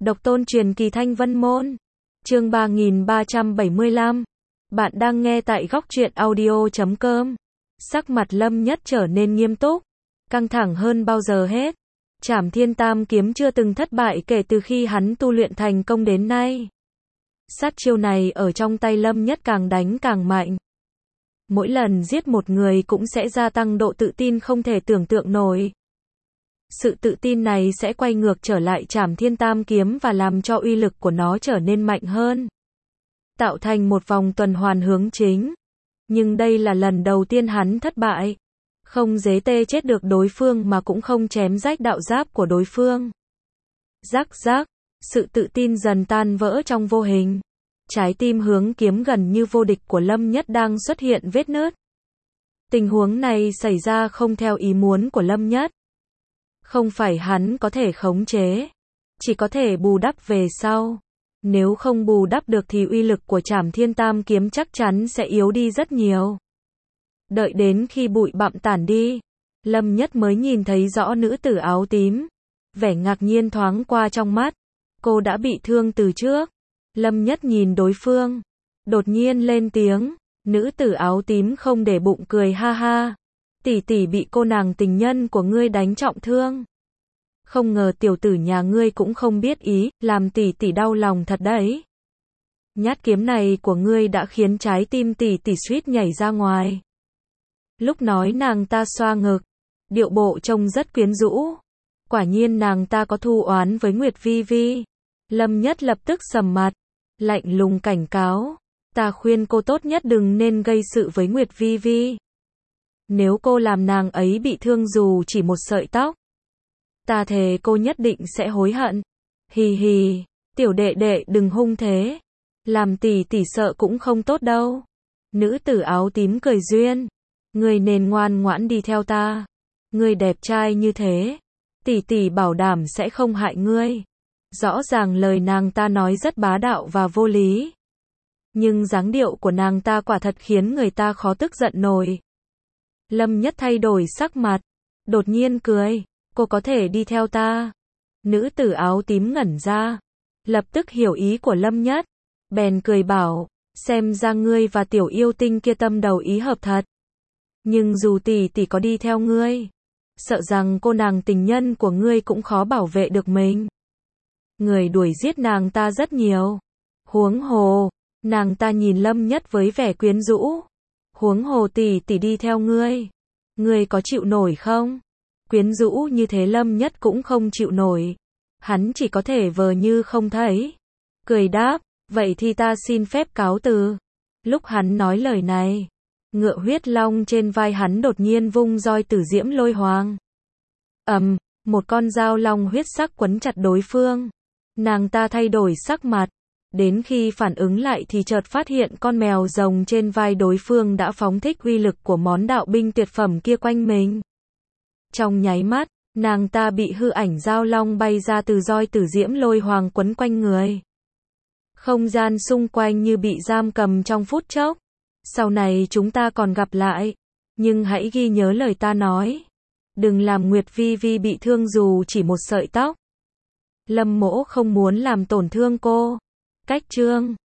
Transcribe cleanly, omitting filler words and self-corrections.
Độc tôn truyền kỳ Thanh Vân Môn. Chương 3375. Bạn đang nghe tại góc truyện audio.com. Sắc mặt Lâm Nhất trở nên nghiêm túc, căng thẳng hơn bao giờ hết. Trảm Thiên Tam kiếm chưa từng thất bại kể từ khi hắn tu luyện thành công đến nay. Sát chiêu này ở trong tay Lâm Nhất càng đánh càng mạnh. Mỗi lần giết một người cũng sẽ gia tăng độ tự tin không thể tưởng tượng nổi. Sự tự tin này sẽ quay ngược trở lại Trảm Thiên Tam kiếm và làm cho uy lực của nó trở nên mạnh hơn, tạo thành một vòng tuần hoàn hướng chính. Nhưng đây là lần đầu tiên hắn thất bại. Không dễ tê chết được đối phương mà cũng không chém rách đạo giáp của đối phương. Rắc rắc, sự tự tin dần tan vỡ trong vô hình. Trái tim hướng kiếm gần như vô địch của Lâm Nhất đang xuất hiện vết nứt. Tình huống này xảy ra không theo ý muốn của Lâm Nhất. Không phải hắn có thể khống chế, chỉ có thể bù đắp về sau. Nếu không bù đắp được thì uy lực của Trảm Thiên Tam kiếm chắc chắn sẽ yếu đi rất nhiều. Đợi đến khi bụi bặm tản đi, Lâm Nhất mới nhìn thấy rõ nữ tử áo tím. Vẻ ngạc nhiên thoáng qua trong mắt. Cô đã bị thương từ trước. Lâm Nhất nhìn đối phương, đột nhiên lên tiếng. Nữ tử áo tím không để bụng cười ha ha. Tỷ tỷ bị cô nàng tình nhân của ngươi đánh trọng thương. Không ngờ tiểu tử nhà ngươi cũng không biết ý, làm tỷ tỷ đau lòng thật đấy. Nhát kiếm này của ngươi đã khiến trái tim tỷ tỷ suýt nhảy ra ngoài. Lúc nói nàng ta xoa ngực, điệu bộ trông rất quyến rũ. Quả nhiên nàng ta có thù oán với Nguyệt Vi Vi. Lâm Nhất lập tức sầm mặt, lạnh lùng cảnh cáo. Ta khuyên cô tốt nhất đừng nên gây sự với Nguyệt Vi Vi. Nếu cô làm nàng ấy bị thương dù chỉ một sợi tóc, ta thề cô nhất định sẽ hối hận. Hì hì, tiểu đệ đệ đừng hung thế. Làm tỷ tỷ sợ cũng không tốt đâu. Nữ tử áo tím cười duyên. Ngươi nên ngoan ngoãn đi theo ta. Ngươi đẹp trai như thế, tỷ tỷ bảo đảm sẽ không hại ngươi. Rõ ràng lời nàng ta nói rất bá đạo và vô lý. Nhưng dáng điệu của nàng ta quả thật khiến người ta khó tức giận nổi. Lâm Nhất thay đổi sắc mặt, đột nhiên cười. Cô có thể đi theo ta. Nữ tử áo tím ngẩn ra, lập tức hiểu ý của Lâm Nhất. Bèn cười bảo, xem ra ngươi và tiểu yêu tinh kia tâm đầu ý hợp thật. Nhưng dù tỷ tỷ có đi theo ngươi, sợ rằng cô nàng tình nhân của ngươi cũng khó bảo vệ được mình. Người đuổi giết nàng ta rất nhiều. Huống hồ, nàng ta nhìn Lâm Nhất với vẻ quyến rũ. Huống hồ tỷ tỷ đi theo ngươi, ngươi có chịu nổi không? Quyến rũ như thế Lâm Nhất cũng không chịu nổi. Hắn chỉ có thể vờ như không thấy. Cười đáp, vậy thì ta xin phép cáo từ. Lúc hắn nói lời này, ngựa huyết long trên vai hắn đột nhiên vung roi tử diễm lôi hoàng. Một con dao long huyết sắc quấn chặt đối phương. Nàng ta thay đổi sắc mặt. Đến khi phản ứng lại thì chợt phát hiện con mèo rồng trên vai đối phương đã phóng thích uy lực của món đạo binh tuyệt phẩm kia quanh mình. Trong nháy mắt, nàng ta bị hư ảnh dao long bay ra từ roi tử diễm lôi hoàng quấn quanh người. Không gian xung quanh như bị giam cầm trong phút chốc. Sau này chúng ta còn gặp lại. Nhưng hãy ghi nhớ lời ta nói. Đừng làm Nguyệt Vi Vi bị thương dù chỉ một sợi tóc. Lâm Mỗ không muốn làm tổn thương cô. Cách chương